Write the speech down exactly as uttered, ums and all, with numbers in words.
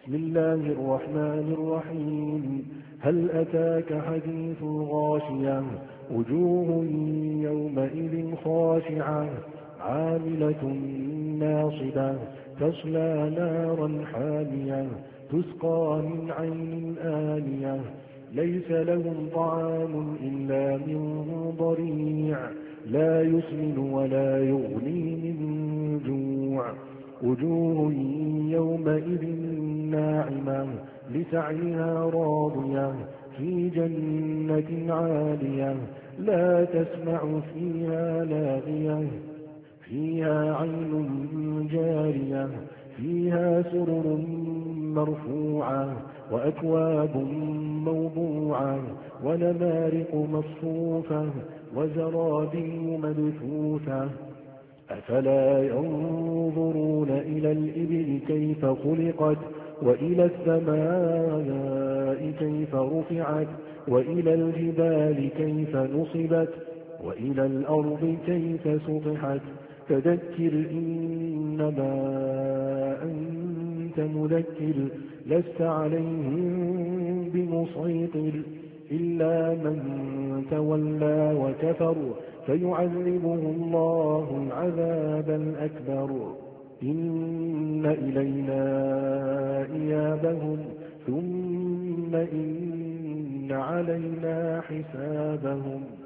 بسم الله الرحمن الرحيم هل أتاك حديث الغاشية وجوه يومئذ خاشعة عاملة ناصبة تصلى نارا حامية تسقى من عين آنية ليس لهم طعام إلا من ضريع لا يسمن ولا يغني من جوع وجوه يومئذ ناعمة لسعيها راضية في جنة عالية لا تسمع فيها لاغية فيها عين جارية فيها سرر مرفوعة وأكواب موضوعة ونمارق مصفوفة وزرابي مبثوثة أفلا ينظرون إلى الإبل كيف خلقت وإلى السماء كيف رفعت وإلى الجبال كيف نصبت وإلى الأرض كيف سطحت فذكر إنما أنت مذكر لست عليهم بمسيطر إلا من تولى وكفر فيعذبه الله العذاب الأكبر إن إلينا إيابهم ثم إن علينا حسابهم